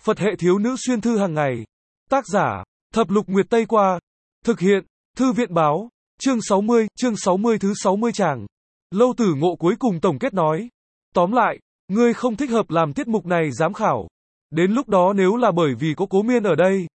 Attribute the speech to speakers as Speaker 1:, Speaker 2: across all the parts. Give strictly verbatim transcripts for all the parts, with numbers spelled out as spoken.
Speaker 1: Phật hệ thiếu nữ xuyên thư hàng ngày. Tác giả, Thập Lục Nguyệt Tây Qua. Thực hiện, Thư viện báo. Chương sáu mươi, chương sáu mươi thứ sáu mươi tràng. Lâu Tử Ngộ cuối cùng tổng kết nói. Tóm lại, ngươi không thích hợp làm tiết mục này giám khảo. Đến lúc đó nếu là bởi vì có Cố Miên ở đây,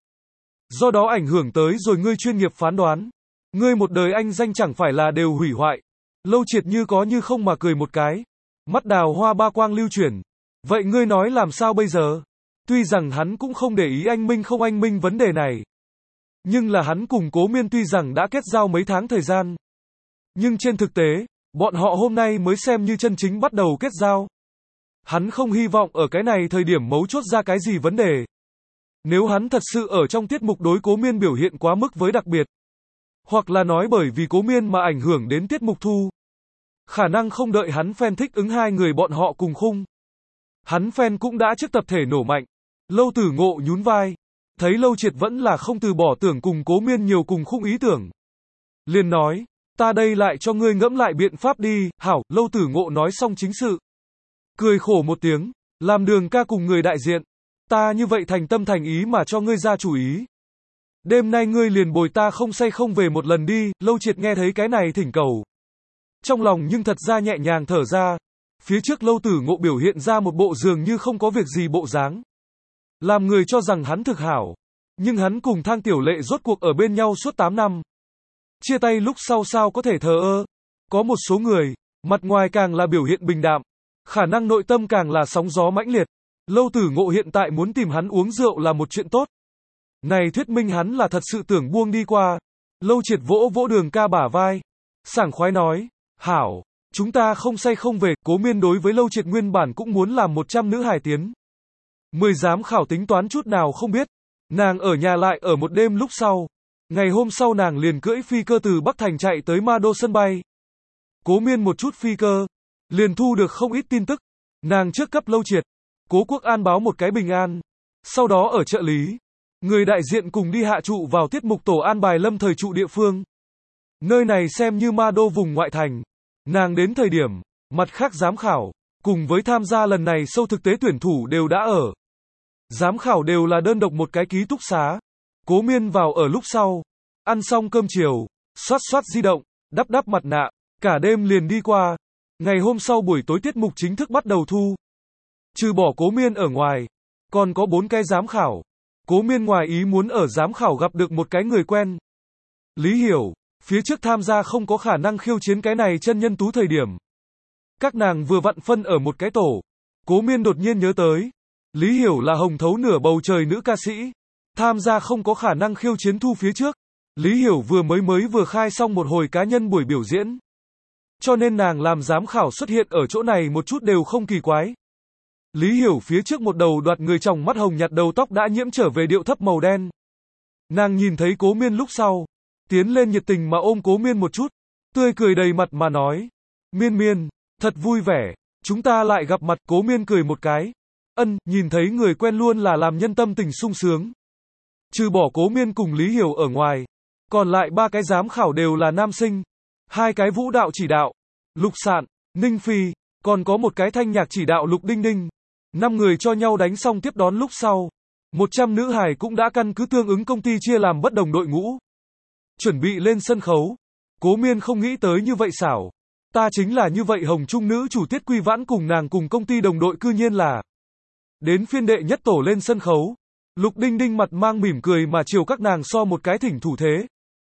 Speaker 1: do đó ảnh hưởng tới rồi ngươi chuyên nghiệp phán đoán, ngươi một đời anh danh chẳng phải là đều hủy hoại. Lâu Triệt như có như không mà cười một cái. Mắt đào hoa ba quang lưu chuyển. Vậy ngươi nói làm sao bây giờ? Tuy rằng hắn cũng không để ý anh minh không anh minh vấn đề này. Nhưng là hắn cùng Cố Miên tuy rằng đã kết giao mấy tháng thời gian. Nhưng trên thực tế, bọn họ hôm nay mới xem như chân chính bắt đầu kết giao. Hắn không hy vọng ở cái này thời điểm mấu chốt ra cái gì vấn đề. Nếu hắn thật sự ở trong tiết mục đối Cố Miên biểu hiện quá mức với đặc biệt, hoặc là nói bởi vì Cố Miên mà ảnh hưởng đến tiết mục thu, khả năng không đợi hắn fan thích ứng hai người bọn họ cùng khung, hắn fan cũng đã trước tập thể nổ mạnh. Lâu Tử Ngộ nhún vai, thấy Lâu Triệt vẫn là không từ bỏ tưởng cùng Cố Miên nhiều cùng khung ý tưởng, liền nói, ta đây lại cho ngươi ngẫm lại biện pháp đi. Hảo. Lâu Tử Ngộ nói xong chính sự, cười khổ một tiếng, làm Đường ca cùng người đại diện, ta như vậy thành tâm thành ý mà cho ngươi ra chủ ý. Đêm nay ngươi liền bồi ta không say không về một lần đi. Lâu Triệt nghe thấy cái này thỉnh cầu, trong lòng nhưng thật ra nhẹ nhàng thở ra. Phía trước Lâu Tử Ngộ biểu hiện ra một bộ dường như không có việc gì bộ dáng, làm người cho rằng hắn thực hảo. Nhưng hắn cùng Thang Tiểu Lệ rốt cuộc ở bên nhau suốt tám năm. Chia tay lúc sau sao có thể thờ ơ. Có một số người, mặt ngoài càng là biểu hiện bình đạm, khả năng nội tâm càng là sóng gió mãnh liệt. Lâu Tử Ngộ hiện tại muốn tìm hắn uống rượu là một chuyện tốt. Này thuyết minh hắn là thật sự tưởng buông đi qua. Lâu Triệt vỗ vỗ Đường ca bả vai, sảng khoái nói, hảo, chúng ta không say không về. Cố Miên đối với Lâu Triệt nguyên bản cũng muốn làm một trăm nữ hài tiến mười giám khảo tính toán chút nào không biết. Nàng ở nhà lại ở một đêm lúc sau. Ngày hôm sau nàng liền cưỡi phi cơ từ Bắc Thành chạy tới Ma Đô sân bay. Cố Miên một chút phi cơ, liền thu được không ít tin tức. Nàng trước cấp Lâu Triệt, Cố Quốc An báo một cái bình an. Sau đó ở trợ lý, người đại diện cùng đi hạ trụ vào tiết mục tổ an bài lâm thời trụ địa phương. Nơi này xem như Ma Đô vùng ngoại thành. Nàng đến thời điểm, mặt khác giám khảo, cùng với tham gia lần này sâu thực tế tuyển thủ đều đã ở. Giám khảo đều là đơn độc một cái ký túc xá. Cố Miên vào ở lúc sau, ăn xong cơm chiều, xoát xoát di động, đắp đắp mặt nạ, cả đêm liền đi qua. Ngày hôm sau buổi tối tiết mục chính thức bắt đầu thu. Trừ bỏ Cố Miên ở ngoài, còn có bốn cái giám khảo. Cố Miên ngoài ý muốn ở giám khảo gặp được một cái người quen. Lý Hiểu, phía trước tham gia không có khả năng khiêu chiến cái này chân nhân tú thời điểm. Các nàng vừa vặn phân ở một cái tổ. Cố Miên đột nhiên nhớ tới, Lý Hiểu là hồng thấu nửa bầu trời nữ ca sĩ. Tham gia không có khả năng khiêu chiến thu phía trước. Lý Hiểu vừa mới mới vừa khai xong một hồi cá nhân buổi biểu diễn. Cho nên nàng làm giám khảo xuất hiện ở chỗ này một chút đều không kỳ quái. Lý Hiểu phía trước một đầu đoạt người tròng mắt hồng nhạt đầu tóc đã nhiễm trở về điệu thấp màu đen. Nàng nhìn thấy Cố Miên lúc sau, tiến lên nhiệt tình mà ôm Cố Miên một chút, tươi cười đầy mặt mà nói, Miên Miên, thật vui vẻ, chúng ta lại gặp mặt. Cố Miên cười một cái, ân, nhìn thấy người quen luôn là làm nhân tâm tình sung sướng. Trừ bỏ Cố Miên cùng Lý Hiểu ở ngoài, còn lại ba cái giám khảo đều là nam sinh. Hai cái vũ đạo chỉ đạo, Lục Sạn, Ninh Phi, còn có một cái thanh nhạc chỉ đạo Lục Đinh Đinh. Năm người cho nhau đánh xong tiếp đón lúc sau, một trăm nữ hài cũng đã căn cứ tương ứng công ty chia làm bất đồng đội ngũ, chuẩn bị lên sân khấu. Cố Miên không nghĩ tới như vậy xảo. Ta chính là như vậy hồng trung nữ chủ Tiết Quy Vãn cùng nàng cùng công ty đồng đội cư nhiên là. Đến phiên đệ nhất tổ lên sân khấu. Lục Đinh Đinh mặt mang mỉm cười mà chiều các nàng so một cái thỉnh thủ thế.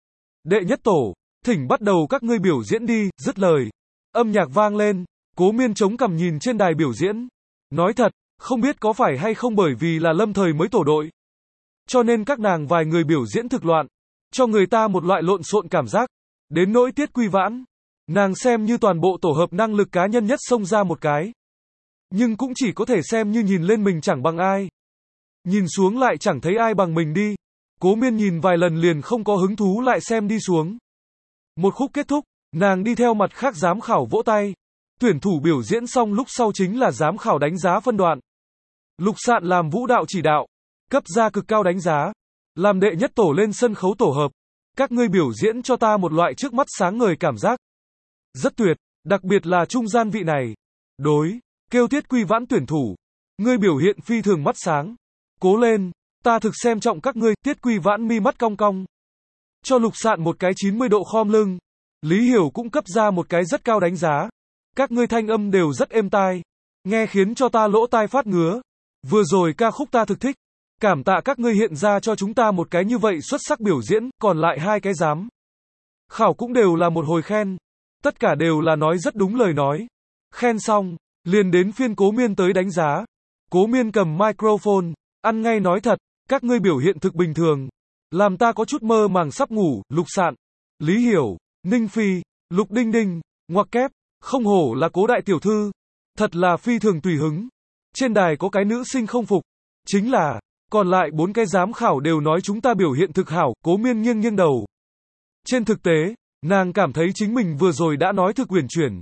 Speaker 1: Đệ nhất tổ, thỉnh bắt đầu các ngươi biểu diễn đi. Dứt lời, âm nhạc vang lên. Cố Miên chống cằm nhìn trên đài biểu diễn. Nói thật, không biết có phải hay không bởi vì là lâm thời mới tổ đội, cho nên các nàng vài người biểu diễn thực loạn, cho người ta một loại lộn xộn cảm giác. Đến nỗi Tiết Quy Vãn, nàng xem như toàn bộ tổ hợp năng lực cá nhân nhất xông ra một cái. Nhưng cũng chỉ có thể xem như nhìn lên mình chẳng bằng ai, nhìn xuống lại chẳng thấy ai bằng mình đi. Cố Miên nhìn vài lần liền không có hứng thú lại xem đi xuống. Một khúc kết thúc, nàng đi theo mặt khác giám khảo vỗ tay. Tuyển thủ biểu diễn xong lúc sau chính là giám khảo đánh giá phân đoạn. Lục Sạn làm vũ đạo chỉ đạo, cấp ra cực cao đánh giá. Làm đệ nhất tổ lên sân khấu tổ hợp, các ngươi biểu diễn cho ta một loại trước mắt sáng ngời cảm giác. Rất tuyệt, đặc biệt là trung gian vị này. Đối, kêu Tiết Quy Vãn tuyển thủ, ngươi biểu hiện phi thường mắt sáng. Cố lên, ta thực xem trọng các ngươi, Tiết Quy Vãn mi mắt cong cong. Cho Lục Sạn một cái chín mươi độ khom lưng. Lý Hiểu cũng cấp ra một cái rất cao đánh giá. Các ngươi thanh âm đều rất êm tai. Nghe khiến cho ta lỗ tai phát ngứa. Vừa rồi ca khúc ta thực thích. Cảm tạ các ngươi hiện ra cho chúng ta một cái như vậy xuất sắc biểu diễn, còn lại hai cái giám khảo cũng đều là một hồi khen. Tất cả đều là nói rất đúng lời nói. Khen xong, liền đến phiên Cố Miên tới đánh giá. Cố Miên cầm microphone, ăn ngay nói thật, các ngươi biểu hiện thực bình thường. Làm ta có chút mơ màng sắp ngủ, Lục Sạn, Lý Hiểu, Ninh Phi, Lục Đinh Đinh, ngoặc kép, không hổ là Cố đại tiểu thư. Thật là phi thường tùy hứng. Trên đài có cái nữ sinh không phục. Chính là, còn lại bốn cái giám khảo đều nói chúng ta biểu hiện thực hảo, Cố Miên nghiêng nghiêng đầu. Trên thực tế, nàng cảm thấy chính mình vừa rồi đã nói thực uyển chuyển.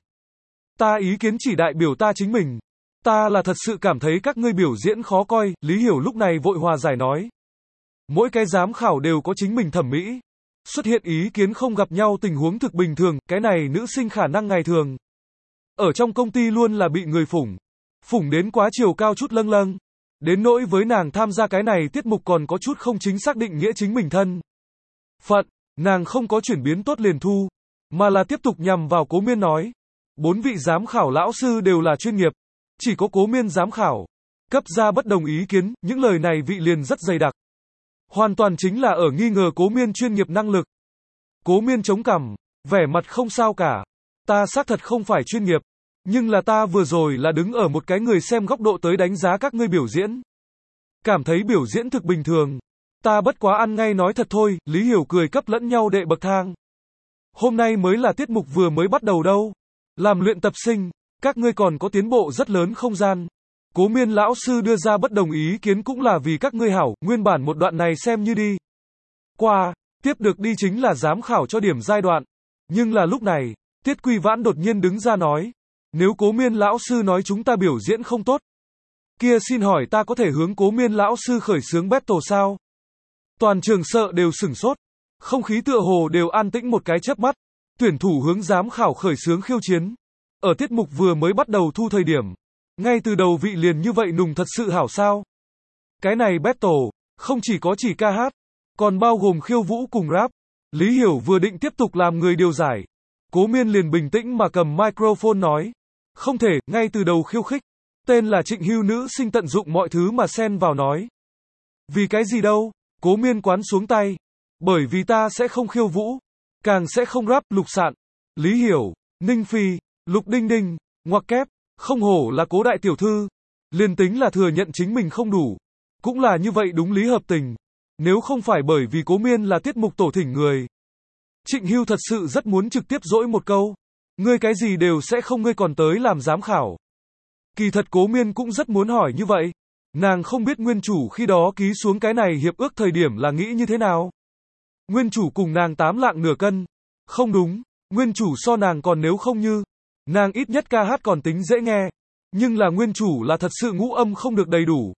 Speaker 1: Ta ý kiến chỉ đại biểu ta chính mình. Ta là thật sự cảm thấy các ngươi biểu diễn khó coi, Lý Hiểu lúc này vội hòa giải nói. Mỗi cái giám khảo đều có chính mình thẩm mỹ. Xuất hiện ý kiến không gặp nhau tình huống thực bình thường, cái này nữ sinh khả năng ngày thường. Ở trong công ty luôn là bị người phủng. Phủng đến quá chiều cao chút lâng lâng. Đến nỗi với nàng tham gia cái này tiết mục còn có chút không chính xác định nghĩa chính mình thân phận, nàng không có chuyển biến tốt liền thu, mà là tiếp tục nhằm vào Cố Miên nói. Bốn vị giám khảo lão sư đều là chuyên nghiệp, chỉ có Cố Miên giám khảo cấp ra bất đồng ý kiến, những lời này vị liền rất dày đặc. Hoàn toàn chính là ở nghi ngờ Cố Miên chuyên nghiệp năng lực. Cố Miên chống cằm, vẻ mặt không sao cả. Ta xác thật không phải chuyên nghiệp, nhưng là ta vừa rồi là đứng ở một cái người xem góc độ tới đánh giá các ngươi biểu diễn. Cảm thấy biểu diễn thực bình thường. Ta bất quá ăn ngay nói thật thôi, Lý Hiểu cười cấp lẫn nhau đệ bậc thang. Hôm nay mới là tiết mục vừa mới bắt đầu đâu. Làm luyện tập sinh, các ngươi còn có tiến bộ rất lớn không gian. Cố Miên lão sư đưa ra bất đồng ý kiến cũng là vì các ngươi hảo, nguyên bản một đoạn này xem như đi qua, tiếp được đi chính là giám khảo cho điểm giai đoạn. Nhưng là lúc này, Tiết Quy Vãn đột nhiên đứng ra nói. Nếu Cố Miên lão sư nói chúng ta biểu diễn không tốt, kia xin hỏi ta có thể hướng Cố Miên lão sư khởi xướng battle sao? Toàn trường sợ đều sửng sốt. Không khí tựa hồ đều an tĩnh một cái chớp mắt. Tuyển thủ hướng giám khảo khởi xướng khiêu chiến. Ở tiết mục vừa mới bắt đầu thu thời điểm. Ngay từ đầu vị liền như vậy nùng thật sự hảo sao? Cái này battle, không chỉ có chỉ ca hát, còn bao gồm khiêu vũ cùng rap. Lý Hiểu vừa định tiếp tục làm người điều giải. Cố Miên liền bình tĩnh mà cầm microphone nói. Không thể, ngay từ đầu khiêu khích. Tên là Trịnh Hưu nữ sinh tận dụng mọi thứ mà xen vào nói. Vì cái gì đâu? Cố Miên quán xuống tay. Bởi vì ta sẽ không khiêu vũ, càng sẽ không rap, Lục Sạn, Lý Hiểu, Ninh Phi, Lục Đinh Đinh, ngoặc kép, không hổ là Cố đại tiểu thư. Liền tính là thừa nhận chính mình không đủ. Cũng là như vậy đúng lý hợp tình. Nếu không phải bởi vì Cố Miên là tiết mục tổ thỉnh người. Trịnh Hưu thật sự rất muốn trực tiếp dỗi một câu. Ngươi cái gì đều sẽ không, ngươi còn tới làm giám khảo. Kỳ thật Cố Miên cũng rất muốn hỏi như vậy. Nàng không biết nguyên chủ khi đó ký xuống cái này hiệp ước thời điểm là nghĩ như thế nào. Nguyên chủ cùng nàng tám lạng nửa cân. Không đúng, nguyên chủ so nàng còn nếu không như. Nàng ít nhất ca hát còn tính dễ nghe. Nhưng là nguyên chủ là thật sự ngũ âm không được đầy đủ.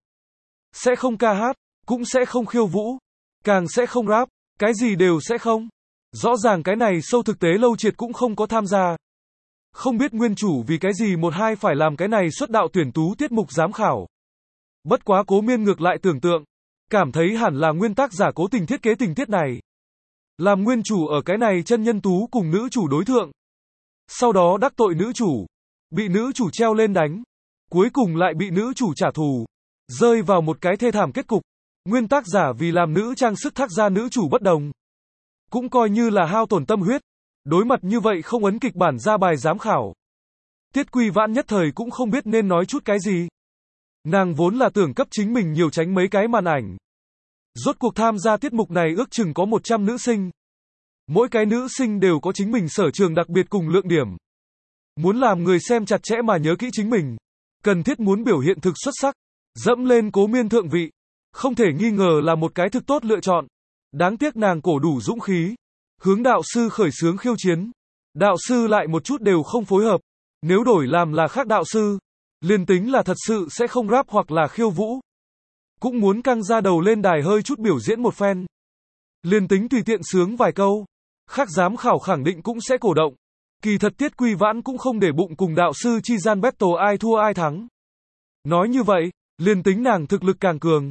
Speaker 1: Sẽ không ca hát, cũng sẽ không khiêu vũ, càng sẽ không rap, cái gì đều sẽ không. Rõ ràng cái này sâu thực tế Lâu Triệt cũng không có tham gia. Không biết nguyên chủ vì cái gì một hai phải làm cái này xuất đạo tuyển tú tiết mục giám khảo. Bất quá Cố Miên ngược lại tưởng tượng, cảm thấy hẳn là nguyên tác giả cố tình thiết kế tình tiết này. Làm nguyên chủ ở cái này chân nhân tú cùng nữ chủ đối thượng. Sau đó đắc tội nữ chủ, bị nữ chủ treo lên đánh, cuối cùng lại bị nữ chủ trả thù, rơi vào một cái thê thảm kết cục. Nguyên tác giả vì làm nữ trang sức thác ra nữ chủ bất đồng, cũng coi như là hao tổn tâm huyết. Đối mặt như vậy không ấn kịch bản ra bài giám khảo. Tiết Quy Vãn nhất thời cũng không biết nên nói chút cái gì. Nàng vốn là tưởng cấp chính mình nhiều tránh mấy cái màn ảnh. Rốt cuộc tham gia tiết mục này ước chừng có một trăm nữ sinh. Mỗi cái nữ sinh đều có chính mình sở trường đặc biệt cùng lượng điểm. Muốn làm người xem chặt chẽ mà nhớ kỹ chính mình. Cần thiết muốn biểu hiện thực xuất sắc. Dẫm lên Cố Miên thượng vị. Không thể nghi ngờ là một cái thực tốt lựa chọn. Đáng tiếc nàng cổ đủ dũng khí. Hướng đạo sư khởi xướng khiêu chiến. Đạo sư lại một chút đều không phối hợp. Nếu đổi làm là khác đạo sư, liền tính là thật sự sẽ không rap hoặc là khiêu vũ. Cũng muốn căng ra đầu lên đài hơi chút biểu diễn một phen. Liền tính tùy tiện sướng vài câu. Khác giám khảo khẳng định cũng sẽ cổ động. Kỳ thật Tiết Quy Vãn cũng không để bụng cùng đạo sư chi gian battle ai thua ai thắng. Nói như vậy, liền tính nàng thực lực càng cường,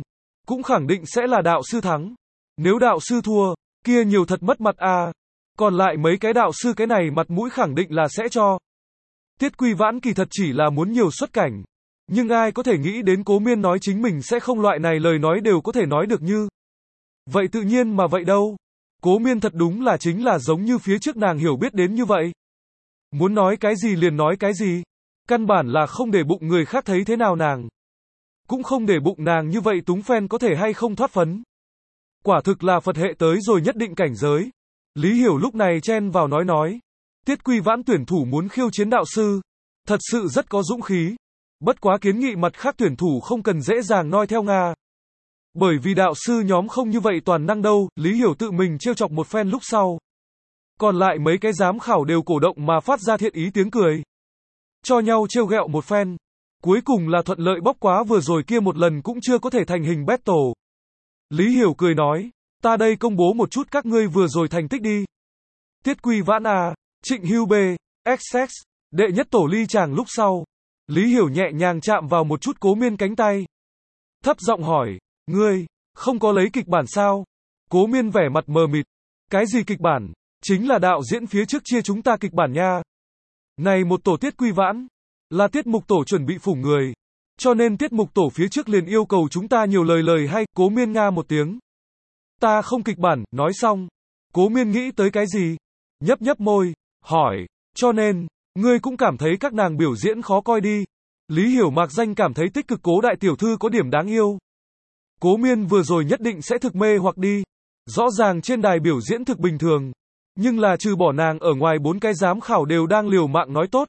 Speaker 1: cũng khẳng định sẽ là đạo sư thắng. Nếu đạo sư thua, kia nhiều thật mất mặt à. Còn lại mấy cái đạo sư cái này mặt mũi khẳng định là sẽ cho. Tiết Quy Vãn kỳ thật chỉ là muốn nhiều xuất cảnh. Nhưng ai có thể nghĩ đến Cố Miên nói chính mình sẽ không, loại này lời nói đều có thể nói được như. Vậy tự nhiên mà vậy đâu. Cố Miên thật đúng là chính là giống như phía trước nàng hiểu biết đến như vậy. Muốn nói cái gì liền nói cái gì. Căn bản là không để bụng người khác thấy thế nào nàng. Cũng không để bụng nàng như vậy túng phen có thể hay không thoát phấn. Quả thực là Phật hệ tới rồi nhất định cảnh giới. Lý Hiểu lúc này chen vào nói nói. Tiết Quy Vãn tuyển thủ muốn khiêu chiến đạo sư. Thật sự rất có dũng khí. Bất quá kiến nghị mặt khác tuyển thủ không cần dễ dàng noi theo Nga. Bởi vì đạo sư nhóm không như vậy toàn năng đâu, Lý Hiểu tự mình trêu chọc một phen lúc sau. Còn lại mấy cái giám khảo đều cổ động mà phát ra thiện ý tiếng cười. Cho nhau trêu ghẹo một phen. Cuối cùng là thuận lợi bóc quá vừa rồi kia một lần cũng chưa có thể thành hình battle. Lý Hiểu cười nói, ta đây công bố một chút các ngươi vừa rồi thành tích đi. Tiết Quy Vãn A, Trịnh Hưu B, ích ích, đệ nhất tổ ly chàng lúc sau. Lý Hiểu nhẹ nhàng chạm vào một chút Cố Miên cánh tay. Thấp giọng hỏi, ngươi, không có lấy kịch bản sao? Cố Miên vẻ mặt mờ mịt. Cái gì kịch bản? Chính là đạo diễn phía trước chia chúng ta kịch bản nha. Này một tổ Tiết Quy Vãn, là tiết mục tổ chuẩn bị phủng người. Cho nên tiết mục tổ phía trước liền yêu cầu chúng ta nhiều lời lời hay, Cố Miên nga một tiếng. Ta không kịch bản, nói xong. Cố Miên nghĩ tới cái gì? Nhấp nhấp môi, hỏi, cho nên, ngươi cũng cảm thấy các nàng biểu diễn khó coi đi. Lý Hiểu mạc danh cảm thấy tích cực Cố đại tiểu thư có điểm đáng yêu. Cố Miên vừa rồi nhất định sẽ thực mê hoặc đi. Rõ ràng trên đài biểu diễn thực bình thường. Nhưng là trừ bỏ nàng ở ngoài bốn cái giám khảo đều đang liều mạng nói tốt.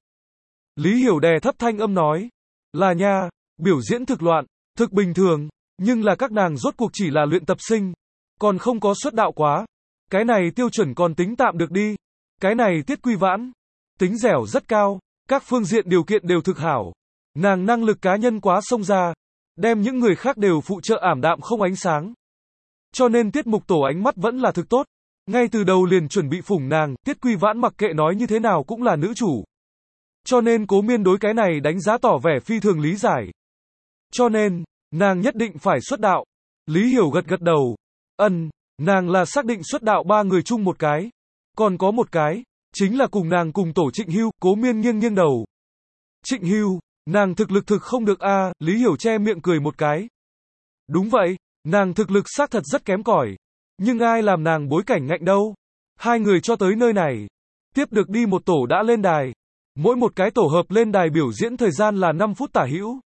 Speaker 1: Lý Hiểu đè thấp thanh âm nói. Là nha, biểu diễn thực loạn, thực bình thường. Nhưng là các nàng rốt cuộc chỉ là luyện tập sinh. Còn không có xuất đạo quá. Cái này tiêu chuẩn còn tính tạm được đi. Cái này Tiết Quy Vãn. Tính dẻo rất cao. Các phương diện điều kiện đều thực hảo. Nàng năng lực cá nhân quá xông ra. Đem những người khác đều phụ trợ ảm đạm không ánh sáng. Cho nên tiết mục tổ ánh mắt vẫn là thực tốt. Ngay từ đầu liền chuẩn bị phủng nàng, Tiết Quy Vãn mặc kệ nói như thế nào cũng là nữ chủ. Cho nên Cố Miên đối cái này đánh giá tỏ vẻ phi thường lý giải. Cho nên, nàng nhất định phải xuất đạo. Lý Hiểu gật gật đầu. Ân, nàng là xác định xuất đạo ba người chung một cái. Còn có một cái, chính là cùng nàng cùng tổ Trịnh Hưu. Cố Miên nghiêng nghiêng đầu. Trịnh Hưu, nàng thực lực thực không được a. À, Lý Hiểu che miệng cười một cái. Đúng vậy, nàng thực lực xác thật rất kém cỏi. Nhưng ai làm nàng bối cảnh ngạnh đâu. Hai người cho tới nơi này. Tiếp được đi một tổ đã lên đài. Mỗi một cái tổ hợp lên đài biểu diễn thời gian là năm phút tả hữu.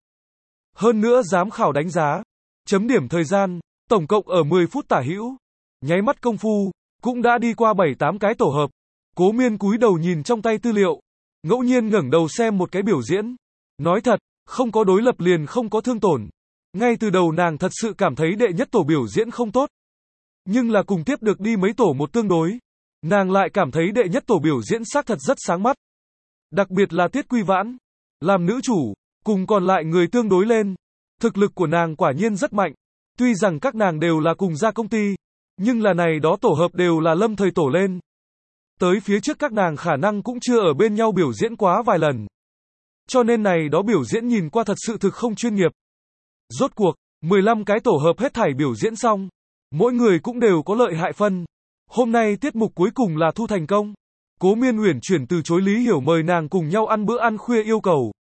Speaker 1: Hơn nữa giám khảo đánh giá. Chấm điểm thời gian, tổng cộng ở mười phút tả hữu. Nháy mắt công phu, cũng đã đi qua bảy tám cái tổ hợp. Cố Miên cúi đầu nhìn trong tay tư liệu. Ngẫu nhiên ngẩng đầu xem một cái biểu diễn. Nói thật, không có đối lập liền không có thương tổn. Ngay từ đầu nàng thật sự cảm thấy đệ nhất tổ biểu diễn không tốt. Nhưng là cùng tiếp được đi mấy tổ một tương đối. Nàng lại cảm thấy đệ nhất tổ biểu diễn xác thật rất sáng mắt. Đặc biệt là Tiết Quy Vãn. Làm nữ chủ, cùng còn lại người tương đối lên. Thực lực của nàng quả nhiên rất mạnh. Tuy rằng các nàng đều là cùng ra công ty. Nhưng là này đó tổ hợp đều là lâm thời tổ lên. Tới phía trước các nàng khả năng cũng chưa ở bên nhau biểu diễn quá vài lần. Cho nên này đó biểu diễn nhìn qua thật sự thực không chuyên nghiệp. Rốt cuộc, mười lăm cái tổ hợp hết thảy biểu diễn xong. Mỗi người cũng đều có lợi hại phân. Hôm nay tiết mục cuối cùng là thu thành công. Cố Miên uyển chuyển từ chối Lý Hiểu mời nàng cùng nhau ăn bữa ăn khuya yêu cầu.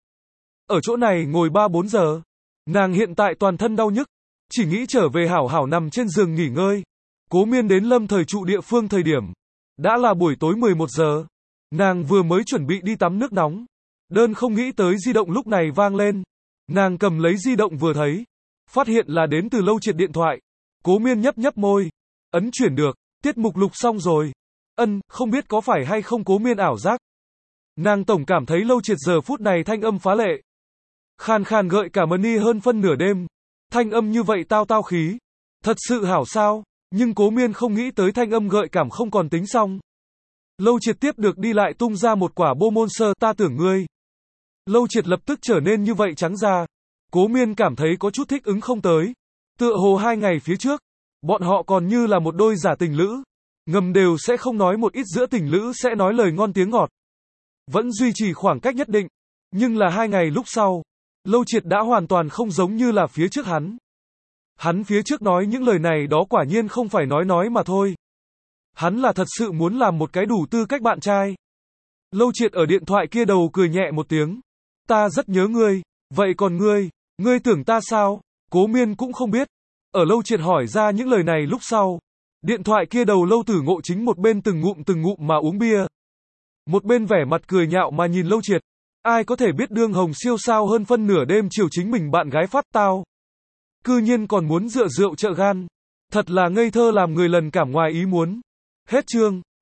Speaker 1: Ở chỗ này ngồi ba bốn giờ. Nàng hiện tại toàn thân đau nhức. Chỉ nghĩ trở về hảo hảo nằm trên giường nghỉ ngơi. Cố Miên đến lâm thời trụ địa phương thời điểm. Đã là buổi tối mười một giờ. Nàng vừa mới chuẩn bị đi tắm nước nóng. Đơn không nghĩ tới di động lúc này vang lên. Nàng cầm lấy di động vừa thấy. Phát hiện là đến từ Lâu Triệt điện thoại. Cố Miên nhấp nhấp môi. Ấn chuyển được. Tiết mục lục xong rồi. Ân, không biết có phải hay không Cố Miên ảo giác. Nàng tổng cảm thấy Lâu Triệt giờ phút này thanh âm phá lệ. Khàn khàn gợi cả mani hơn phân nửa đêm. Thanh âm như vậy tao tao khí. Thật sự hảo sao. Nhưng Cố Miên không nghĩ tới thanh âm gợi cảm không còn tính xong. Lâu Triệt tiếp được đi lại tung ra một quả bô môn sơ ta tưởng ngươi. Lâu Triệt lập tức trở nên như vậy trắng ra. Cố Miên cảm thấy có chút thích ứng không tới. Tựa hồ hai ngày phía trước, bọn họ còn như là một đôi giả tình lữ. Ngầm đều sẽ không nói một ít giữa tình lữ sẽ nói lời ngon tiếng ngọt. Vẫn duy trì khoảng cách nhất định. Nhưng là hai ngày lúc sau, Lâu Triệt đã hoàn toàn không giống như là phía trước hắn. Hắn phía trước nói những lời này đó quả nhiên không phải nói nói mà thôi. Hắn là thật sự muốn làm một cái đủ tư cách bạn trai. Lâu Triệt ở điện thoại kia đầu cười nhẹ một tiếng. Ta rất nhớ ngươi, vậy còn ngươi, ngươi tưởng ta sao? Cố Miên cũng không biết. Ở Lâu Triệt hỏi ra những lời này lúc sau. Điện thoại kia đầu Lâu Tử Ngộ chính một bên từng ngụm từng ngụm mà uống bia. Một bên vẻ mặt cười nhạo mà nhìn Lâu Triệt. Ai có thể biết đương hồng siêu sao hơn phân nửa đêm chiều chính mình bạn gái phát tao. Cư nhiên còn muốn dựa rượu trợ gan. Thật là ngây thơ làm người lần cảm ngoài ý muốn. Hết chương.